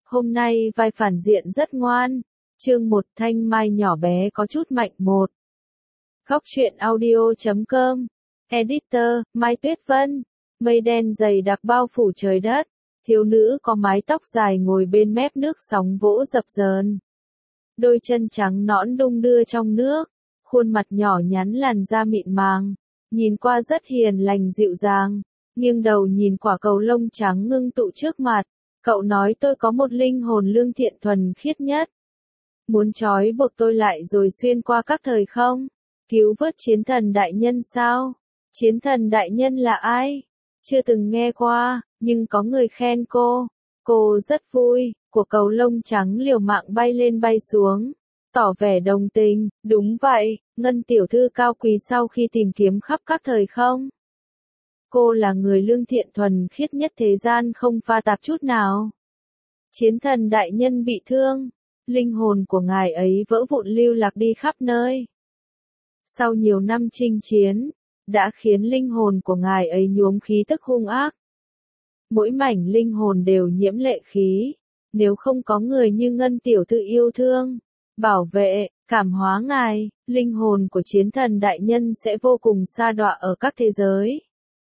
Hôm nay vai phản diện rất ngoan. Chương 1 Thanh Mai nhỏ bé có chút mạnh 1. Góc truyện audio.com. Editor, Mai Tuyết Vân. Mây đen dày đặc bao phủ trời đất. Thiếu nữ có mái tóc dài ngồi bên mép nước sóng vỗ dập dờn. Đôi chân trắng nõn đung đưa trong nước. Khuôn mặt nhỏ nhắn làn da mịn màng. Nhìn qua rất hiền lành dịu dàng. Nghiêng đầu nhìn quả cầu lông trắng ngưng tụ trước mặt. Cậu nói tôi có một linh hồn lương thiện thuần khiết nhất. Muốn trói buộc tôi lại rồi xuyên qua các thời không? Cứu vớt chiến thần đại nhân sao? Chiến thần đại nhân là ai? Chưa từng nghe qua, nhưng có người khen cô. Cô rất vui, của cầu lông trắng liều mạng bay lên bay xuống. Tỏ vẻ đồng tình, đúng vậy, Ngân tiểu thư cao quý sau khi tìm kiếm khắp các thời không. Cô là người lương thiện thuần khiết nhất thế gian không pha tạp chút nào. Chiến thần đại nhân bị thương, linh hồn của ngài ấy vỡ vụn lưu lạc đi khắp nơi. Sau nhiều năm chinh chiến, đã khiến linh hồn của ngài ấy nhuốm khí tức hung ác. Mỗi mảnh linh hồn đều nhiễm lệ khí, nếu không có người như Ngân tiểu thư yêu thương, bảo vệ, cảm hóa ngài, linh hồn của chiến thần đại nhân sẽ vô cùng sa đọa ở các thế giới.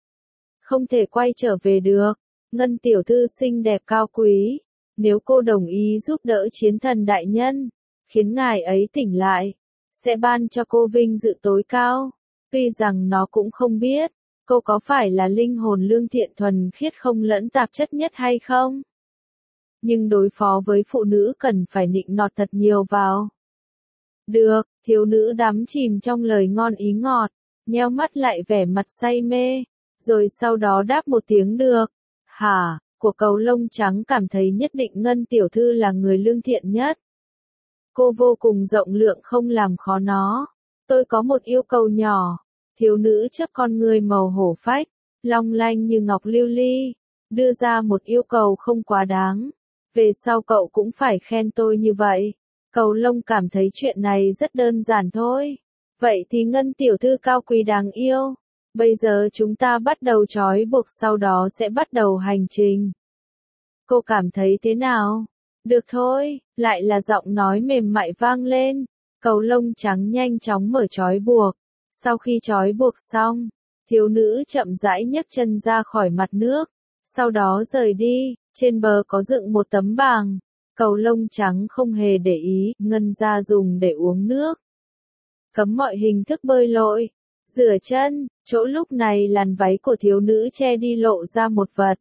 Không thể quay trở về được. Ngân tiểu thư xinh đẹp cao quý. Nếu cô đồng ý giúp đỡ chiến thần đại nhân, khiến ngài ấy tỉnh lại, sẽ ban cho cô vinh dự tối cao. Tuy rằng nó cũng không biết, cô có phải là linh hồn lương thiện thuần khiết không lẫn tạp chất nhất hay không. Nhưng đối phó với phụ nữ cần phải nịnh nọt thật nhiều vào. Được, thiếu nữ đắm chìm trong lời ngon ý ngọt, nheo mắt lại vẻ mặt say mê. Rồi sau đó đáp một tiếng được. Hả, của cầu lông trắng cảm thấy nhất định Ngân tiểu thư là người lương thiện nhất. Cô vô cùng rộng lượng không làm khó nó. Tôi có một yêu cầu nhỏ. Thiếu nữ chớp con người màu hổ phách, long lanh như ngọc lưu ly. Đưa ra một yêu cầu không quá đáng. Về sau cậu cũng phải khen tôi như vậy. Cầu lông cảm thấy chuyện này rất đơn giản thôi. Vậy thì Ngân tiểu thư cao quý đáng yêu. Bây giờ chúng ta bắt đầu trói buộc sau đó sẽ bắt đầu hành trình. Cô cảm thấy thế nào? Được thôi, lại là giọng nói mềm mại vang lên. Cầu lông trắng nhanh chóng mở trói buộc. Sau khi trói buộc xong, thiếu nữ chậm rãi nhấc chân ra khỏi mặt nước. Sau đó rời đi, trên bờ có dựng một tấm bảng. Cầu lông trắng không hề để ý, Ngân ra dùng để uống nước. Cấm mọi hình thức bơi lội. Rửa chân, chỗ lúc này làn váy của thiếu nữ che đi lộ ra một vật.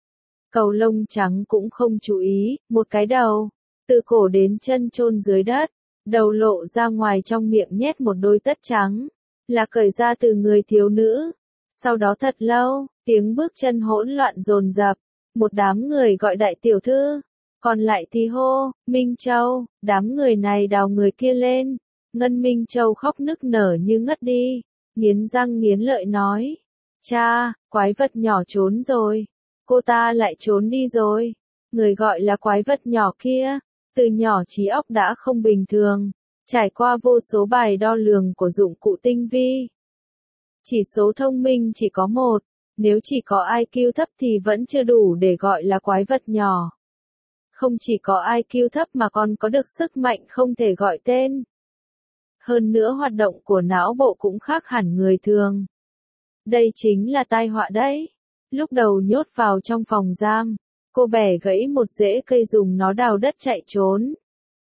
Cầu lông trắng cũng không chú ý, một cái đầu, từ cổ đến chân chôn dưới đất, đầu lộ ra ngoài trong miệng nhét một đôi tất trắng, là cởi ra từ người thiếu nữ. Sau đó thật lâu, tiếng bước chân hỗn loạn dồn dập, một đám người gọi đại tiểu thư, còn lại thì hô, Minh Châu, đám người này đào người kia lên. Ngân Minh Châu khóc nức nở như ngất đi. Nghiến răng nghiến lợi nói. Cha, quái vật nhỏ trốn rồi. Cô ta lại trốn đi rồi. Người gọi là quái vật nhỏ kia, từ nhỏ trí óc đã không bình thường. Trải qua vô số bài đo lường của dụng cụ tinh vi. Chỉ số thông minh chỉ có 1. Nếu chỉ có IQ thấp thì vẫn chưa đủ để gọi là quái vật nhỏ. Không chỉ có IQ thấp mà còn có được sức mạnh không thể gọi tên. Hơn nữa hoạt động của não bộ cũng khác hẳn người thường. Đây chính là tai họa đấy. Lúc đầu nhốt vào trong phòng giam, cô bẻ gãy một rễ cây dùng nó đào đất chạy trốn.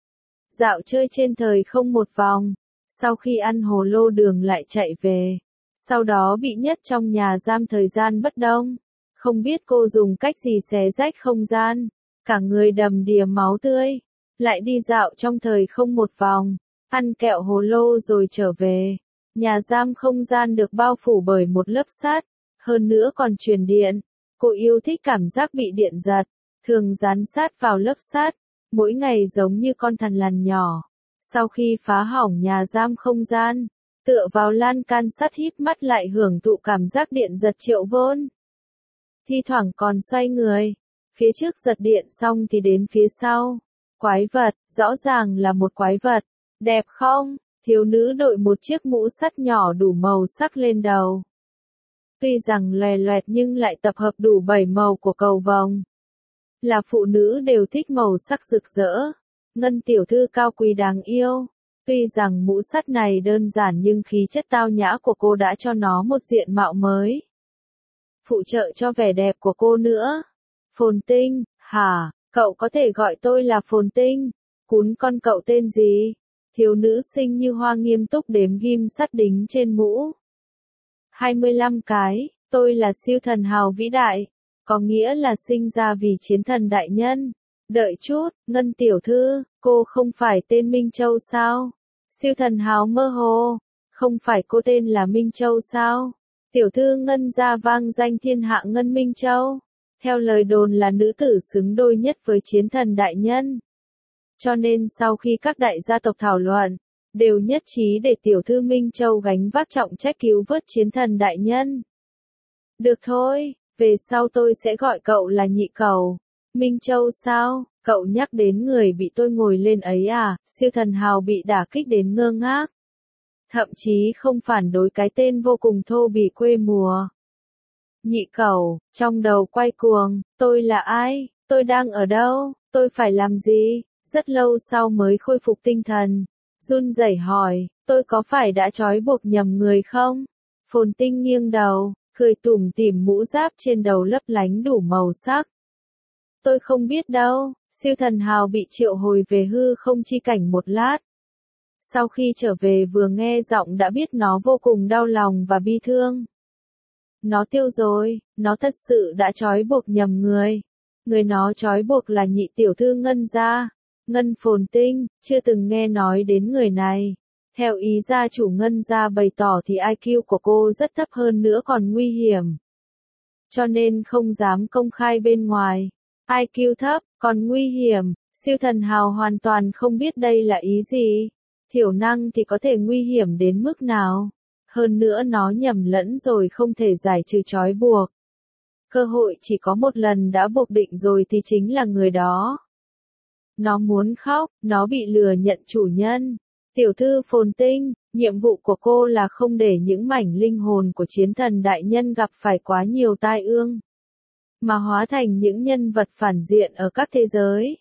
Dạo chơi trên thời không một vòng, sau khi ăn hồ lô đường lại chạy về. Sau đó bị nhốt trong nhà giam thời gian bất đông. Không biết cô dùng cách gì xé rách không gian, cả người đầm đìa máu tươi. Lại đi dạo trong thời không một vòng. Ăn kẹo hồ lô rồi trở về. Nhà giam không gian được bao phủ bởi một lớp sắt, hơn nữa còn truyền điện. Cô yêu thích cảm giác bị điện giật, thường dán sát vào lớp sắt, mỗi ngày giống như con thằn lằn nhỏ. Sau khi phá hỏng nhà giam không gian, tựa vào lan can sắt híp mắt lại hưởng thụ cảm giác điện giật triệu vôn. Thi thoảng còn xoay người, phía trước giật điện xong thì đến phía sau. Quái vật, rõ ràng là một quái vật. Đẹp không? Thiếu nữ đội một chiếc mũ sắt nhỏ đủ màu sắc lên đầu. Tuy rằng loè loẹt nhưng lại tập hợp đủ 7 màu của cầu vồng. Là phụ nữ đều thích màu sắc rực rỡ. Ngân tiểu thư cao quý đáng yêu. Tuy rằng mũ sắt này đơn giản nhưng khí chất tao nhã của cô đã cho nó một diện mạo mới. Phụ trợ cho vẻ đẹp của cô nữa. Phồn Tinh, hả, cậu có thể gọi tôi là Phồn Tinh. Cún con cậu tên gì? Thiếu nữ xinh như hoa nghiêm túc đếm ghim sắt đính trên mũ. 25 cái, tôi là siêu thần hào vĩ đại. Có nghĩa là sinh ra vì chiến thần đại nhân. Đợi chút, Ngân tiểu thư, cô không phải tên Minh Châu sao? Siêu thần hào mơ hồ. Không phải cô tên là Minh Châu sao? Tiểu thư Ngân gia vang danh thiên hạ Ngân Minh Châu. Theo lời đồn là nữ tử xứng đôi nhất với chiến thần đại nhân. Cho nên sau khi các đại gia tộc thảo luận, đều nhất trí để tiểu thư Minh Châu gánh vác trọng trách cứu vớt chiến thần đại nhân. Được thôi, về sau tôi sẽ gọi cậu là nhị cầu. Minh Châu sao, cậu nhắc đến người bị tôi ngồi lên ấy à, siêu thần hào bị đả kích đến ngơ ngác. Thậm chí không phản đối cái tên vô cùng thô bỉ quê mùa. Nhị cầu, trong đầu quay cuồng, tôi là ai, tôi đang ở đâu, tôi phải làm gì, rất lâu sau mới khôi phục tinh thần. Run rẩy hỏi, tôi có phải đã trói buộc nhầm người không? Phồn Tinh nghiêng đầu, cười tủm tỉm mũ giáp trên đầu lấp lánh đủ màu sắc. Tôi không biết đâu, siêu thần hào bị triệu hồi về hư không chi cảnh một lát. Sau khi trở về vừa nghe giọng đã biết nó vô cùng đau lòng và bi thương. Nó tiêu rồi, nó thật sự đã trói buộc nhầm người. Người nó trói buộc là nhị tiểu thư Ngân gia. Ngân Phồn Tinh, chưa từng nghe nói đến người này. Theo ý gia chủ Ngân gia bày tỏ thì IQ của cô rất thấp hơn nữa còn nguy hiểm. Cho nên không dám công khai bên ngoài. IQ thấp, còn nguy hiểm, siêu thần hào hoàn toàn không biết đây là ý gì. Thiểu năng thì có thể nguy hiểm đến mức nào. Hơn nữa nó nhầm lẫn rồi không thể giải trừ trói buộc. Cơ hội chỉ có một lần đã buộc định rồi thì chính là người đó. Nó muốn khóc, nó bị lừa nhận chủ nhân. Tiểu thư Phồn Tinh, nhiệm vụ của cô là không để những mảnh linh hồn của chiến thần đại nhân gặp phải quá nhiều tai ương, mà hóa thành những nhân vật phản diện ở các thế giới.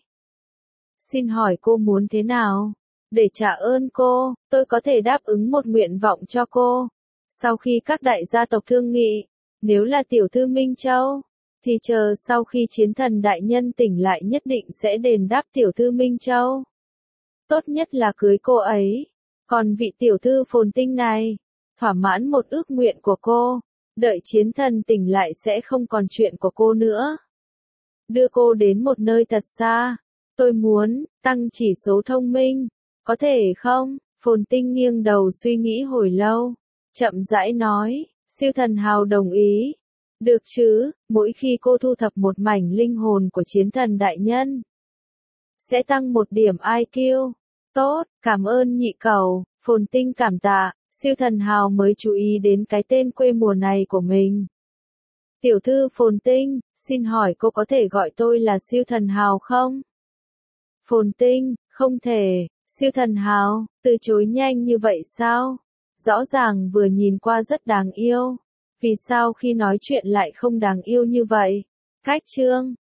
Xin hỏi cô muốn thế nào? Để trả ơn cô, tôi có thể đáp ứng một nguyện vọng cho cô. Sau khi các đại gia tộc thương nghị, nếu là tiểu thư Minh Châu, thì chờ sau khi chiến thần đại nhân tỉnh lại nhất định sẽ đền đáp tiểu thư Minh Châu. Tốt nhất là cưới cô ấy. Còn vị tiểu thư Phồn Tinh này, thỏa mãn một ước nguyện của cô, đợi chiến thần tỉnh lại sẽ không còn chuyện của cô nữa. Đưa cô đến một nơi thật xa. Tôi muốn tăng chỉ số thông minh. Có thể không? Phồn Tinh nghiêng đầu suy nghĩ hồi lâu. Chậm rãi nói, siêu thần hào đồng ý. Được chứ, mỗi khi cô thu thập một mảnh linh hồn của chiến thần đại nhân, sẽ tăng một điểm IQ. Tốt, cảm ơn nhị cầu. Phồn Tinh cảm tạ, siêu thần hào mới chú ý đến cái tên quê mùa này của mình. Tiểu thư Phồn Tinh, xin hỏi cô có thể gọi tôi là siêu thần hào không? Phồn Tinh, không thể. Siêu thần hào, từ chối nhanh như vậy sao? Rõ ràng vừa nhìn qua rất đáng yêu. Vì sao khi nói chuyện lại không đáng yêu như vậy? Cách chương